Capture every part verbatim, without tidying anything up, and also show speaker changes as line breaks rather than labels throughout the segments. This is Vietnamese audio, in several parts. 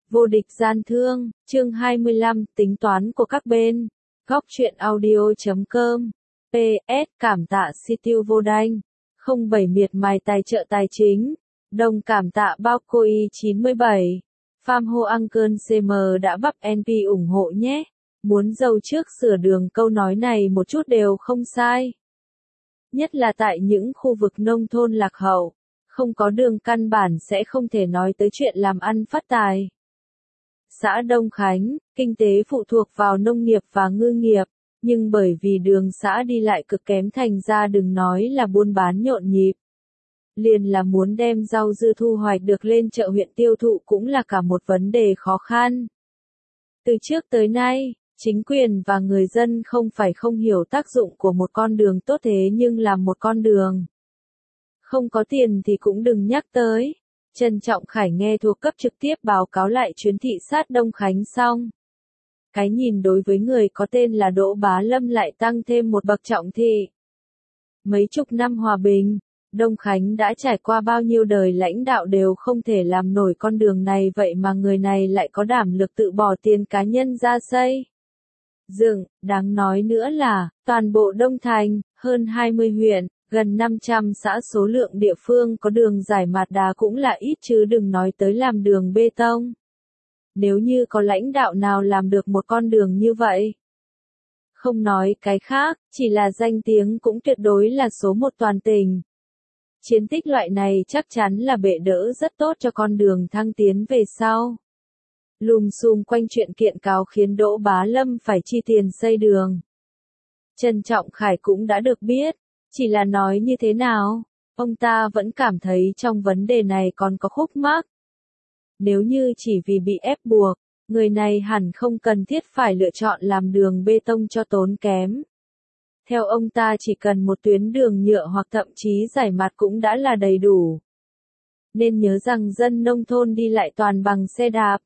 Vô địch gian thương, chương hai mươi lăm, tính toán của các bên. Góc truyện audio chấm com. pê ét Cảm tạ Siêu Vô Đanh. không bảy miệt mài tài trợ tài chính. Đồng cảm tạ Bao Coi chín mươi bảy. Farm Ho Uncle xê em đã bắp en pê ủng hộ nhé. Muốn giàu trước sửa đường, câu nói này một chút đều không sai. Nhất là tại những khu vực nông thôn lạc hậu, không có đường căn bản sẽ không thể nói tới chuyện làm ăn phát tài. Xã Đông Khánh, kinh tế phụ thuộc vào nông nghiệp và ngư nghiệp, nhưng bởi vì đường xã đi lại cực kém thành ra đừng nói là buôn bán nhộn nhịp. Liền là muốn đem rau dưa thu hoạch được lên chợ huyện tiêu thụ cũng là cả một vấn đề khó khăn. Từ trước tới nay, chính quyền và người dân không phải không hiểu tác dụng của một con đường tốt, thế nhưng làm một con đường không có tiền thì cũng đừng nhắc tới. Trần Trọng Khải nghe thuộc cấp trực tiếp báo cáo lại chuyến thị sát Đông Khánh xong. Cái nhìn đối với người có tên là Đỗ Bá Lâm lại tăng thêm một bậc trọng thị. Mấy chục năm hòa bình, Đông Khánh đã trải qua bao nhiêu đời lãnh đạo đều không thể làm nổi con đường này, vậy mà người này lại có đảm lực tự bỏ tiền cá nhân ra xây dựng. Đáng nói nữa là, toàn bộ Đông Thành, hơn hai mươi huyện, gần năm trăm xã, số lượng địa phương có đường giải mạt đá cũng là ít chứ đừng nói tới làm đường bê tông. Nếu như có lãnh đạo nào làm được một con đường như vậy, không nói cái khác, chỉ là danh tiếng cũng tuyệt đối là số một toàn tỉnh. Chiến tích loại này chắc chắn là bệ đỡ rất tốt cho con đường thăng tiến về sau. Lùm xùm quanh chuyện kiện cáo khiến Đỗ Bá Lâm phải chi tiền xây đường. Trần Trọng Khải cũng đã được biết, chỉ là nói như thế nào, ông ta vẫn cảm thấy trong vấn đề này còn có khúc mắc. Nếu như chỉ vì bị ép buộc, người này hẳn không cần thiết phải lựa chọn làm đường bê tông cho tốn kém. Theo ông ta chỉ cần một tuyến đường nhựa hoặc thậm chí giải mạt cũng đã là đầy đủ. Nên nhớ rằng dân nông thôn đi lại toàn bằng xe đạp,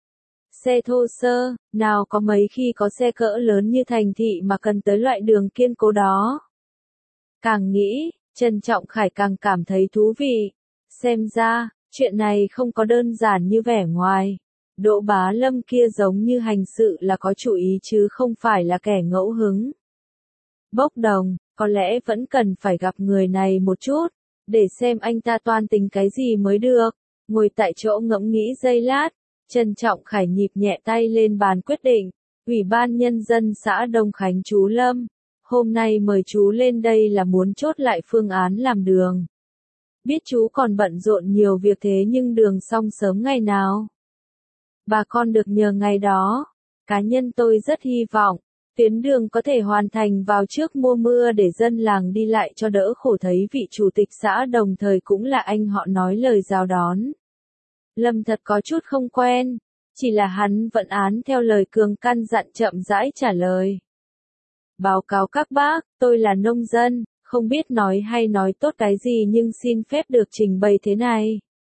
xe thô sơ, nào có mấy khi có xe cỡ lớn như thành thị mà cần tới loại đường kiên cố đó. Càng nghĩ, Trần Trọng Khải càng cảm thấy thú vị. Xem ra, chuyện này không có đơn giản như vẻ ngoài. Đỗ Bá Lâm kia giống như hành sự là có chủ ý chứ không phải là kẻ ngẫu hứng. Bốc đồng, có lẽ vẫn cần phải gặp người này một chút, để xem anh ta toan tính cái gì mới được. Ngồi tại chỗ ngẫm nghĩ giây lát, Trần Trọng Khải nhịp nhẹ tay lên bàn quyết định. Ủy ban Nhân dân xã Đông Khánh chú Lâm, hôm nay mời chú lên đây là muốn chốt lại phương án làm đường. Biết chú còn bận rộn nhiều việc thế nhưng đường xong sớm ngày nào bà con được nhờ ngày đó. Cá nhân tôi rất hy vọng tuyến đường có thể hoàn thành vào trước mùa mưa để dân làng đi lại cho đỡ khổ, thấy vị chủ tịch xã đồng thời cũng là anh họ nói lời chào đón. Lâm thật có chút không quen, chỉ là hắn vẫn án theo lời cường căn dặn chậm rãi trả lời. Báo cáo các bác, tôi là nông dân, không biết nói hay nói tốt cái gì nhưng xin phép được trình bày thế này.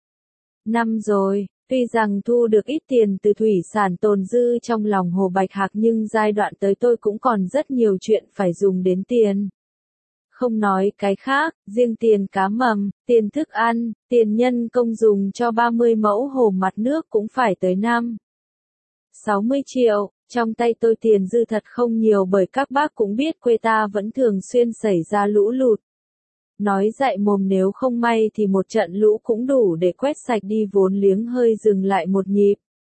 Năm rồi, tuy rằng thu được ít tiền từ thủy sản tồn dư trong lòng hồ Bạch Hạc nhưng giai đoạn tới tôi cũng còn rất nhiều chuyện phải dùng đến tiền. Không nói cái khác, riêng tiền cá mầm, tiền thức ăn, tiền nhân công dùng cho ba mươi mẫu hồ mặt nước cũng phải tới năm sáu mươi triệu. Trong tay tôi tiền dư thật không nhiều bởi các bác cũng biết quê ta vẫn thường xuyên xảy ra lũ lụt. Nói dại mồm nếu không may thì một trận lũ cũng đủ để quét sạch đi vốn liếng, hơi dừng lại một nhịp.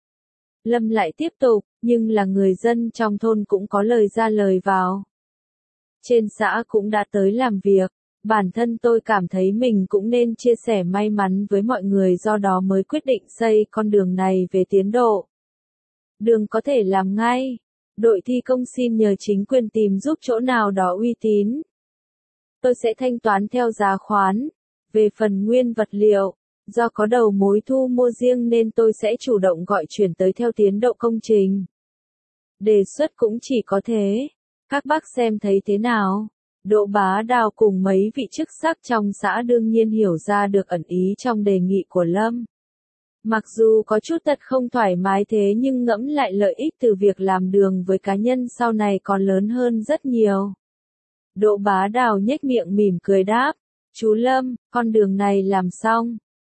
Lâm lại tiếp tục, nhưng là người dân trong thôn cũng có lời ra lời vào. Trên xã cũng đã tới làm việc, bản thân tôi cảm thấy mình cũng nên chia sẻ may mắn với mọi người, do đó mới quyết định xây con đường này về tiến độ. Đường có thể làm ngay, đội thi công xin nhờ chính quyền tìm giúp chỗ nào đó uy tín. Tôi sẽ thanh toán theo giá khoán. Về phần nguyên vật liệu, do có đầu mối thu mua riêng nên tôi sẽ chủ động gọi chuyển tới theo tiến độ công trình. Đề xuất cũng chỉ có thế. Các bác xem thấy thế nào? Đỗ Bá Đào cùng mấy vị chức sắc trong xã đương nhiên hiểu ra được ẩn ý trong đề nghị của Lâm. Mặc dù có chút tật không thoải mái thế nhưng ngẫm lại lợi ích từ việc làm đường với cá nhân sau này còn lớn hơn rất nhiều. Đỗ Bá Đào nhếch miệng mỉm cười đáp, chú Lâm, con đường này làm xong,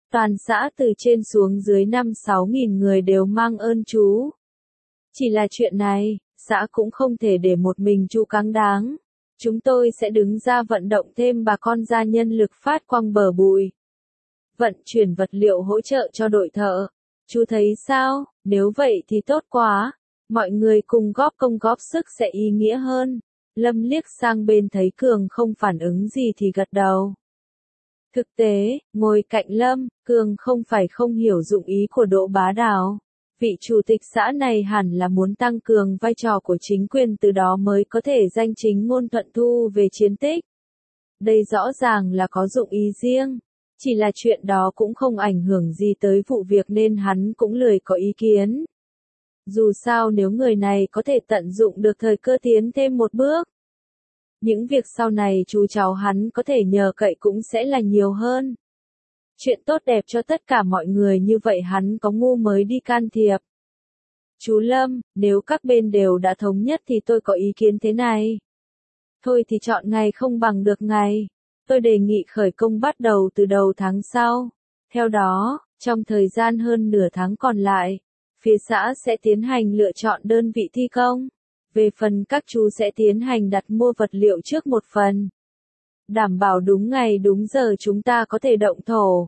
Toàn xã từ trên xuống dưới năm sáu nghìn người đều mang ơn chú. Chỉ là chuyện này, xã cũng không thể để một mình chú cáng đáng. Chúng tôi sẽ đứng ra vận động thêm bà con ra nhân lực phát quang bờ bùi. Vận chuyển vật liệu hỗ trợ cho đội thợ. Chú thấy sao? Nếu vậy thì tốt quá. Mọi người cùng góp công góp sức sẽ ý nghĩa hơn. Lâm liếc sang bên thấy Cường không phản ứng gì thì gật đầu. Thực tế, ngồi cạnh Lâm, Cường không phải không hiểu dụng ý của Đỗ Bá Đào. Vị chủ tịch xã này hẳn là muốn tăng cường vai trò của chính quyền, từ đó mới có thể danh chính ngôn thuận thu về chiến tích. Đây rõ ràng là có dụng ý riêng. Chỉ là chuyện đó cũng không ảnh hưởng gì tới vụ việc nên hắn cũng lười có ý kiến. Dù sao nếu người này có thể tận dụng được thời cơ tiến thêm một bước, những việc sau này chú cháu hắn có thể nhờ cậy cũng sẽ là nhiều hơn. Chuyện tốt đẹp cho tất cả mọi người như vậy hắn có ngu mới đi can thiệp. Chú Lâm, nếu các bên đều đã thống nhất thì tôi có ý kiến thế này. Thôi thì chọn ngày không bằng được ngày. Tôi đề nghị khởi công bắt đầu từ đầu tháng sau. Theo đó, trong thời gian hơn nửa tháng còn lại, phía xã sẽ tiến hành lựa chọn đơn vị thi công. Về phần các chú sẽ tiến hành đặt mua vật liệu trước một phần. Đảm bảo đúng ngày đúng giờ chúng ta có thể động thổ.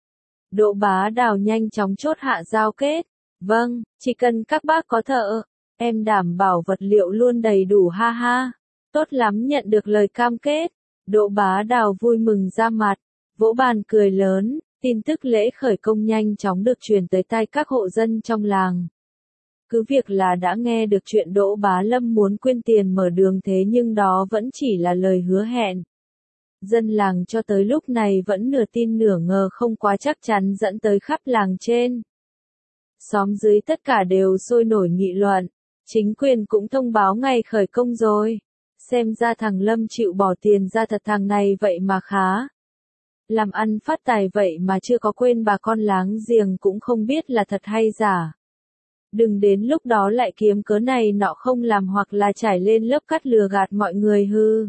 Đỗ Bá Đào nhanh chóng chốt hạ giao kết. Vâng, chỉ cần các bác có thợ, em đảm bảo vật liệu luôn đầy đủ ha ha. Tốt lắm, nhận được lời cam kết. Đỗ Bá Đào vui mừng ra mặt, vỗ bàn cười lớn. Tin tức lễ khởi công nhanh chóng được truyền tới tai các hộ dân trong làng. Cứ việc là đã nghe được chuyện Đỗ Bá Lâm muốn quyên tiền mở đường, thế nhưng đó vẫn chỉ là lời hứa hẹn. Dân làng cho tới lúc này vẫn nửa tin nửa ngờ, không quá chắc chắn, dẫn tới khắp làng trên. Xóm dưới tất cả đều sôi nổi nghị luận. Chính quyền cũng thông báo ngày khởi công rồi. Xem ra thằng Lâm chịu bỏ tiền ra thật, thằng này vậy mà khá. Làm ăn phát tài vậy mà chưa có quên bà con láng giềng, cũng không biết là thật hay giả. Đừng đến lúc đó lại kiếm cớ này nọ không làm hoặc là trải lên lớp cắt lừa gạt mọi người hư.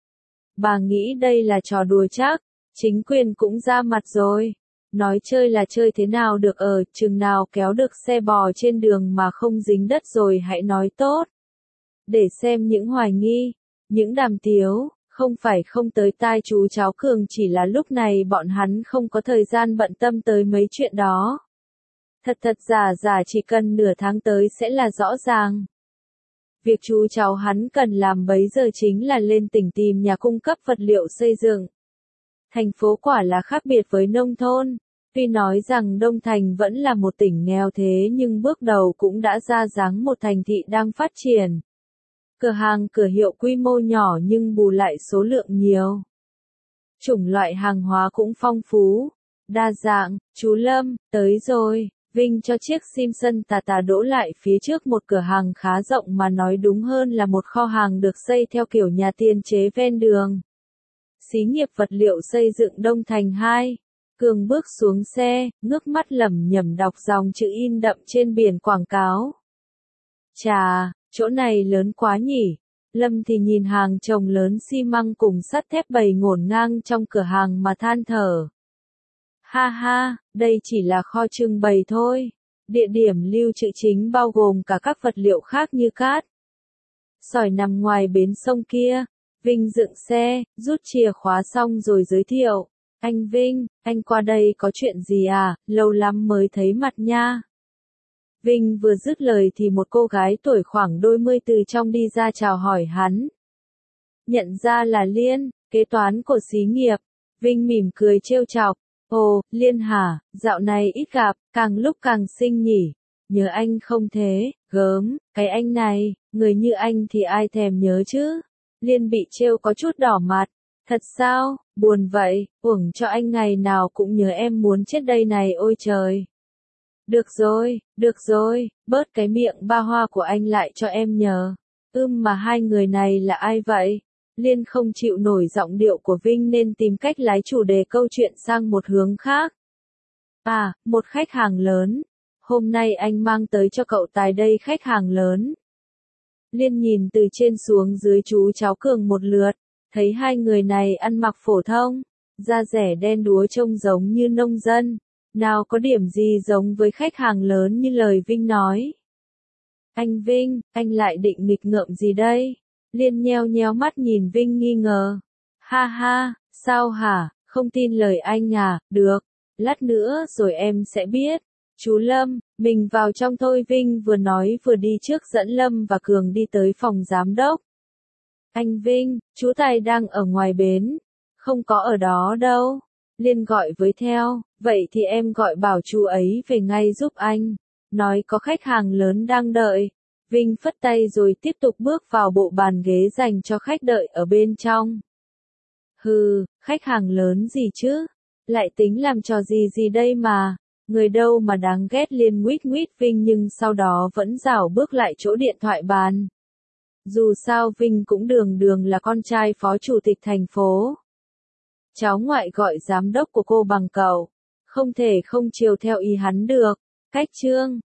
Bà nghĩ đây là trò đùa chắc, chính quyền cũng ra mặt rồi. Nói chơi là chơi thế nào được, ở chừng nào kéo được xe bò trên đường mà không dính đất rồi hãy nói tốt. Để xem những hoài nghi, những đàm tiếu, không phải không tới tai chú cháu Cường, chỉ là lúc này bọn hắn không có thời gian bận tâm tới mấy chuyện đó. Thật thật giả giả chỉ cần nửa tháng tới sẽ là rõ ràng. Việc chú cháu hắn cần làm bấy giờ chính là lên tỉnh tìm nhà cung cấp vật liệu xây dựng. Thành phố quả là khác biệt với nông thôn. Tuy nói rằng Đông Thành vẫn là một tỉnh nghèo thế nhưng bước đầu cũng đã ra dáng một thành thị đang phát triển. Cửa hàng cửa hiệu quy mô nhỏ nhưng bù lại số lượng nhiều. Chủng loại hàng hóa cũng phong phú, đa dạng. Chú Lâm, tới rồi. Vinh cho chiếc Simpson tà tà đỗ lại phía trước một cửa hàng khá rộng, mà nói đúng hơn là một kho hàng được xây theo kiểu nhà tiên chế ven đường. Xí nghiệp vật liệu xây dựng Đông Thành hai. Cường bước xuống xe, ngước mắt lẩm nhẩm đọc dòng chữ in đậm trên biển quảng cáo. Chà, chỗ này lớn quá nhỉ. Lâm thì nhìn hàng chồng lớn xi măng cùng sắt thép bày ngổn ngang trong cửa hàng mà than thở. Ha ha, đây chỉ là kho trưng bày thôi. Địa điểm lưu trữ chính bao gồm cả các vật liệu khác như cát, sỏi nằm ngoài bến sông kia. Vinh dựng xe, rút chìa khóa xong rồi giới thiệu. Anh Vinh, anh qua đây có chuyện gì à, lâu lắm mới thấy mặt nha. Vinh vừa dứt lời thì một cô gái tuổi khoảng đôi mươi từ trong đi ra chào hỏi hắn. Nhận ra là Liên, kế toán của xí nghiệp. Vinh mỉm cười trêu chọc. Ồ, Liên hả, dạo này ít gặp, càng lúc càng xinh nhỉ. Nhớ anh không thế, gớm, cái anh này, người như anh thì ai thèm nhớ chứ. Liên bị trêu có chút đỏ mặt. Thật sao, buồn vậy, uổng cho anh ngày nào cũng nhớ em muốn chết đây này, ôi trời. Được rồi, được rồi, bớt cái miệng ba hoa của anh lại cho em nhờ. Ưm mà hai người này là ai vậy? Liên không chịu nổi giọng điệu của Vinh nên tìm cách lái chủ đề câu chuyện sang một hướng khác. À, một khách hàng lớn. Hôm nay anh mang tới cho cậu Tài đây khách hàng lớn. Liên nhìn từ trên xuống dưới chú cháu Cường một lượt, thấy hai người này ăn mặc phổ thông, da rẻ đen đúa trông giống như nông dân. Nào có điểm gì giống với khách hàng lớn như lời Vinh nói. Anh Vinh, anh lại định nghịch ngợm gì đây? Liên nheo nhéo mắt nhìn Vinh nghi ngờ. Ha ha, sao hả, không tin lời anh à, được, lát nữa rồi em sẽ biết. Chú Lâm, mình vào trong thôi, Vinh vừa nói vừa đi trước dẫn Lâm và Cường đi tới phòng giám đốc. Anh Vinh, chú Tài đang ở ngoài bến. Không có ở đó đâu. Liên gọi với theo, vậy thì em gọi bảo chú ấy về ngay giúp anh. Nói có khách hàng lớn đang đợi. Vinh phất tay rồi tiếp tục bước vào bộ bàn ghế dành cho khách đợi ở bên trong. Hừ, khách hàng lớn gì chứ? Lại tính làm trò gì gì đây mà? Người đâu mà đáng ghét, Liên nguýt nguýt Vinh nhưng sau đó vẫn rảo bước lại chỗ điện thoại bàn. Dù sao Vinh cũng đường đường là con trai phó chủ tịch thành phố. Cháu ngoại gọi giám đốc của cô bằng cậu. Không thể không chiều theo ý hắn được. Cách chương